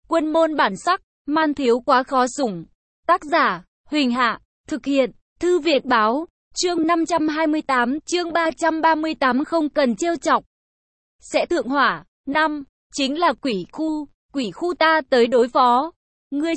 Quân môn bản sắc, man thiếu quá khó sủng. Tác giả, Huỳnh Hạ, thực hiện, Thư Việt Báo, chương 528, chương 338 không cần trêu chọc. Sẽ thượng hỏa, 5, chính là quỷ khu ta tới đối phó. Ngươi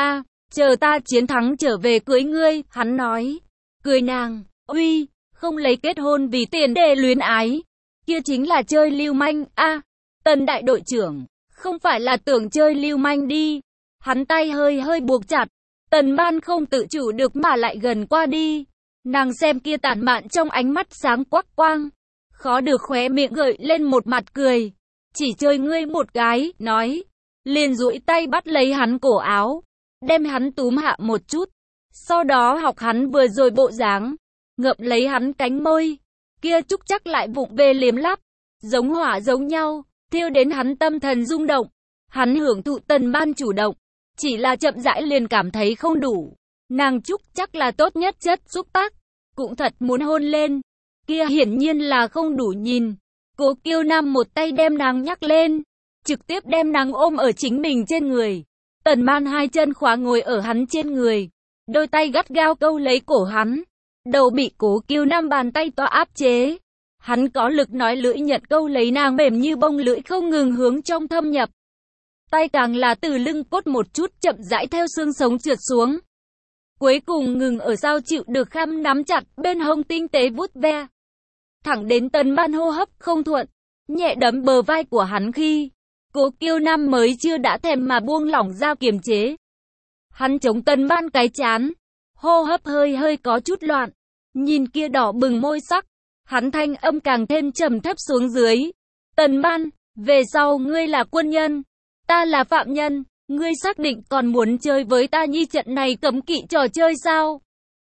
chờ ta chiến thắng trở về cưới ngươi, hắn nói. Cười nàng, uy, không lấy kết hôn vì tiền để luyến ái. Kia chính là chơi lưu manh, Tần đại đội trưởng, không phải là tưởng chơi lưu manh đi. Hắn tay hơi buộc chặt, Tần Ban không tự chủ được mà lại gần qua đi. Nàng xem kia tản mạn trong ánh mắt sáng quắc quang, khó được khóe miệng gợi lên một mặt cười. Chỉ chơi ngươi một cái, nói, liền duỗi tay bắt lấy hắn cổ áo, đem hắn túm hạ một chút. Sau đó học hắn vừa rồi bộ dáng, ngậm lấy hắn cánh môi, kia trúc chắc lại vụng về liếm lắp, giống hỏa giống nhau, thiêu đến hắn tâm thần rung động. Hắn hưởng thụ Tần Ban chủ động, chỉ là chậm rãi liền cảm thấy không đủ. Nàng trúc chắc là tốt nhất chất xúc tác, cũng thật muốn hôn lên, kia hiển nhiên là không đủ nhìn. Cố Kiêu Nam một tay đem nàng nhắc lên, trực tiếp đem nàng ôm ở chính mình trên người. Tần Ban hai chân khóa ngồi ở hắn trên người, đôi tay gắt gao câu lấy cổ hắn, đầu bị Cố Kiêu Nam bàn tay to áp chế. Hắn có lực nói lưỡi nhận câu lấy nàng mềm như bông lưỡi không ngừng hướng trong thâm nhập. Tay càng là từ lưng cốt một chút chậm rãi theo xương sống trượt xuống. Cuối cùng ngừng ở sao chịu được kham nắm chặt bên hông tinh tế vuốt ve. Thẳng đến Tần Ban hô hấp không thuận, nhẹ đấm bờ vai của hắn khi Cố Kiêu Nam mới chưa đã thèm mà buông lỏng ra kiềm chế. Hắn chống Tần Ban cái chán, hô hấp hơi có chút loạn, nhìn kia đỏ bừng môi sắc, hắn thanh âm càng thêm trầm thấp xuống dưới. Tần Ban, về sau ngươi là quân nhân, ta là phạm nhân, ngươi xác định còn muốn chơi với ta nhi trận này cấm kỵ trò chơi sao?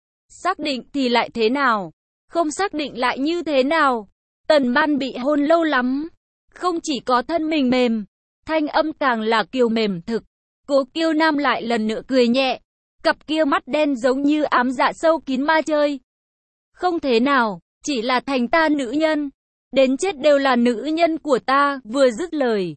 Xác định thì lại thế nào? Không xác định lại như thế nào? Tần Ban bị hôn lâu lắm, không chỉ có thân mình mềm, thanh âm càng là kiều mềm thực. Cố Kiêu Nam lại lần nữa cười nhẹ, cặp kia mắt đen giống như ám dạ sâu kín ma chơi. Không thế nào, chỉ là thành ta nữ nhân, đến chết đều là nữ nhân của ta. Vừa dứt lời,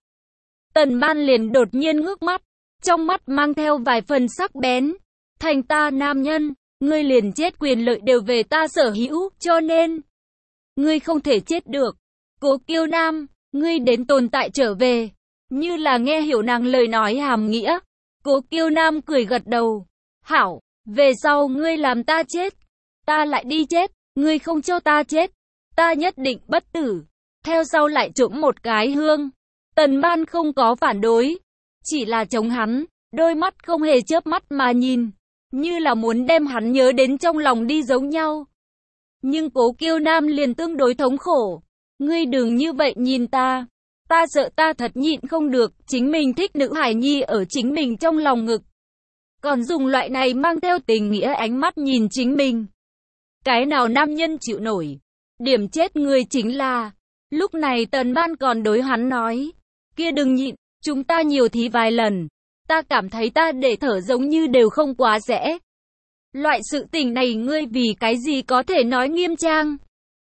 Tần Ban liền đột nhiên ngước mắt, trong mắt mang theo vài phần sắc bén. Thành ta nam nhân, ngươi liền chết quyền lợi đều về ta sở hữu, cho nên ngươi không thể chết được. Cố Kiêu Nam, ngươi đến tồn tại trở về. Như là nghe hiểu nàng lời nói hàm nghĩa, Cố Kiêu Nam cười gật đầu. Hảo, về sau ngươi làm ta chết, ta lại đi chết, ngươi không cho ta chết, ta nhất định bất tử. Theo sau lại trộm một cái hương. Tần Ban không có phản đối, chỉ là chống hắn, đôi mắt không hề chớp mắt mà nhìn, như là muốn đem hắn nhớ đến trong lòng đi giống nhau. Nhưng Cố Kiêu Nam liền tương đối thống khổ. Ngươi đừng như vậy nhìn ta sợ ta thật nhịn không được, chính mình thích nữ hài nhi ở chính mình trong lòng ngực, còn dùng loại này mang theo tình nghĩa ánh mắt nhìn chính mình. Cái nào nam nhân chịu nổi? Điểm chết người chính là, lúc này Tần Ban còn đối hắn nói, kia đừng nhịn, chúng ta nhiều thí vài lần, ta cảm thấy ta để thở giống như đều không quá dễ. Loại sự tình này ngươi vì cái gì có thể nói nghiêm trang?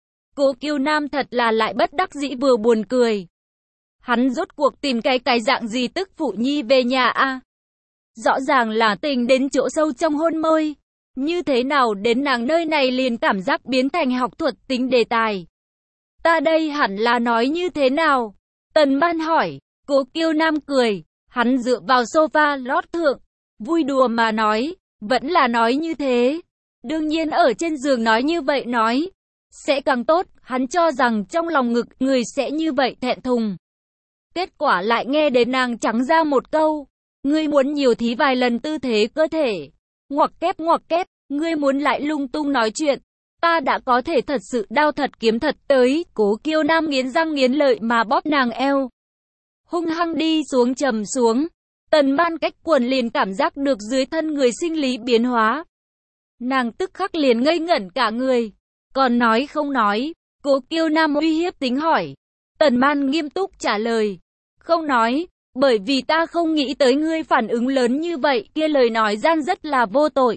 Cố Kiêu Nam thật là lại bất đắc dĩ vừa buồn cười. Hắn rốt cuộc tìm cái dạng gì tức phụ nhi về nhà a? Rõ ràng là tình đến chỗ sâu trong hôn môi, như thế nào đến nàng nơi này liền cảm giác biến thành học thuật tính đề tài. Ta đây hẳn là nói như thế nào? Tần Ban hỏi. Cố Kiêu Nam cười, hắn dựa vào sofa lót thượng, vui đùa mà nói, vẫn là nói như thế. Đương nhiên ở trên giường nói như vậy nói sẽ càng tốt, hắn cho rằng trong lòng ngực người sẽ như vậy thẹn thùng. Kết quả lại nghe đến nàng trắng ra một câu, ngươi muốn nhiều thí vài lần tư thế cơ thể. Ngoặc kép, ngươi muốn lại lung tung nói chuyện. Ta đã có thể thật sự đao thật kiếm thật tới. Cố Kiêu Nam nghiến răng nghiến lợi mà bóp nàng eo, hung hăng đi xuống trầm xuống. Tần Ban cách quần liền cảm giác được dưới thân người sinh lý biến hóa. Nàng tức khắc liền ngây ngẩn cả người, còn nói không nói. Cố Kiêu Nam uy hiếp tính hỏi. Tần Ban nghiêm túc trả lời, không nói, bởi vì ta không nghĩ tới ngươi phản ứng lớn như vậy. Kia lời nói gian rất là vô tội,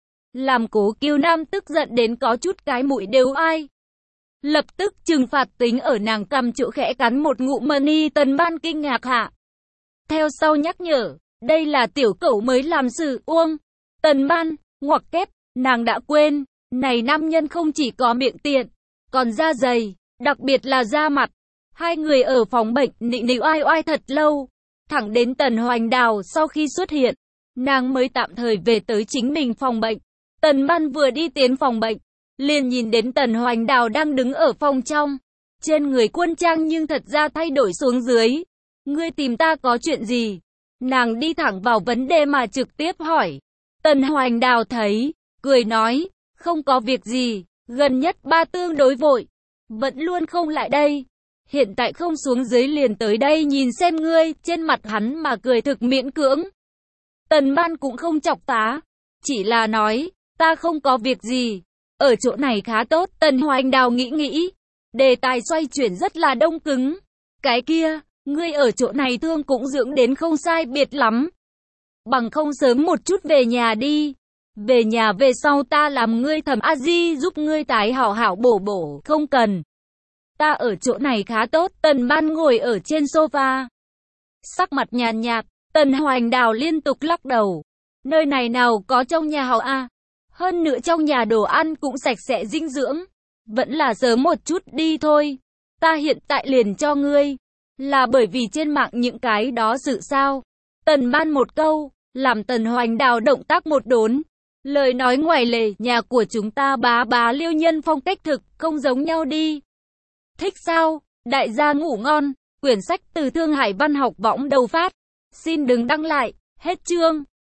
làm Cố Kiêu Nam tức giận đến có chút cái mũi đều ai. Lập tức trừng phạt tính ở nàng cầm chỗ khẽ cắn một ngụm mani. Tần Ban kinh ngạc hạ, theo sau nhắc nhở, Đây là tiểu cẩu mới làm sự uông. Tần Ban, ngoặc kép, nàng đã quên. Này nam nhân không chỉ có miệng tiện, còn da dày, đặc biệt là da mặt. Hai người ở phòng bệnh nịnh nịu oai oai thật lâu. Thẳng đến Tần Hoành Đào sau khi xuất hiện, nàng mới tạm thời về tới chính mình phòng bệnh. Tần Ban vừa đi tiến phòng bệnh, liền nhìn đến Tần Hoành Đào đang đứng ở phòng trong. Trên người quân trang nhưng thật ra thay đổi xuống dưới. Ngươi tìm ta có chuyện gì? Nàng đi thẳng vào vấn đề mà trực tiếp hỏi. Tần Hoành Đào thấy, cười nói, không có việc gì, gần nhất ba tương đối vội, vẫn luôn không lại đây. Hiện tại không xuống dưới liền tới đây nhìn xem ngươi, trên mặt hắn mà cười thực miễn cưỡng. Tần Ban cũng không chọc tá, chỉ là nói, ta không có việc gì, ở chỗ này khá tốt. Tần Hoành Đào nghĩ, đề tài xoay chuyển rất là đông cứng. Cái kia, ngươi ở chỗ này thương cũng dưỡng đến không sai biệt lắm. Bằng không sớm một chút về nhà đi. Về nhà về sau ta làm ngươi Thẩm A Di giúp ngươi tái hảo hảo bổ, không cần. Ta ở chỗ này khá tốt. Tần Ban ngồi ở trên sofa, sắc mặt nhàn nhạt. Tần Hoành Đào liên tục lắc đầu. Nơi này nào có trong nhà hảo a? Hơn nữa trong nhà đồ ăn cũng sạch sẽ dinh dưỡng. Vẫn là sớm một chút đi thôi. Ta hiện tại liền cho ngươi. Là bởi vì trên mạng những cái đó sự sao? Tần Ban một câu, làm Tần Hoành Đào động tác một đốn. Lời nói ngoài lề, nhà của chúng ta bá Liêu nhân phong cách thực, không giống nhau đi. Thích sao? Đại gia ngủ ngon. Quyển sách từ Thương Hải Văn học võng đầu phát. Xin đừng đăng lại. Hết chương.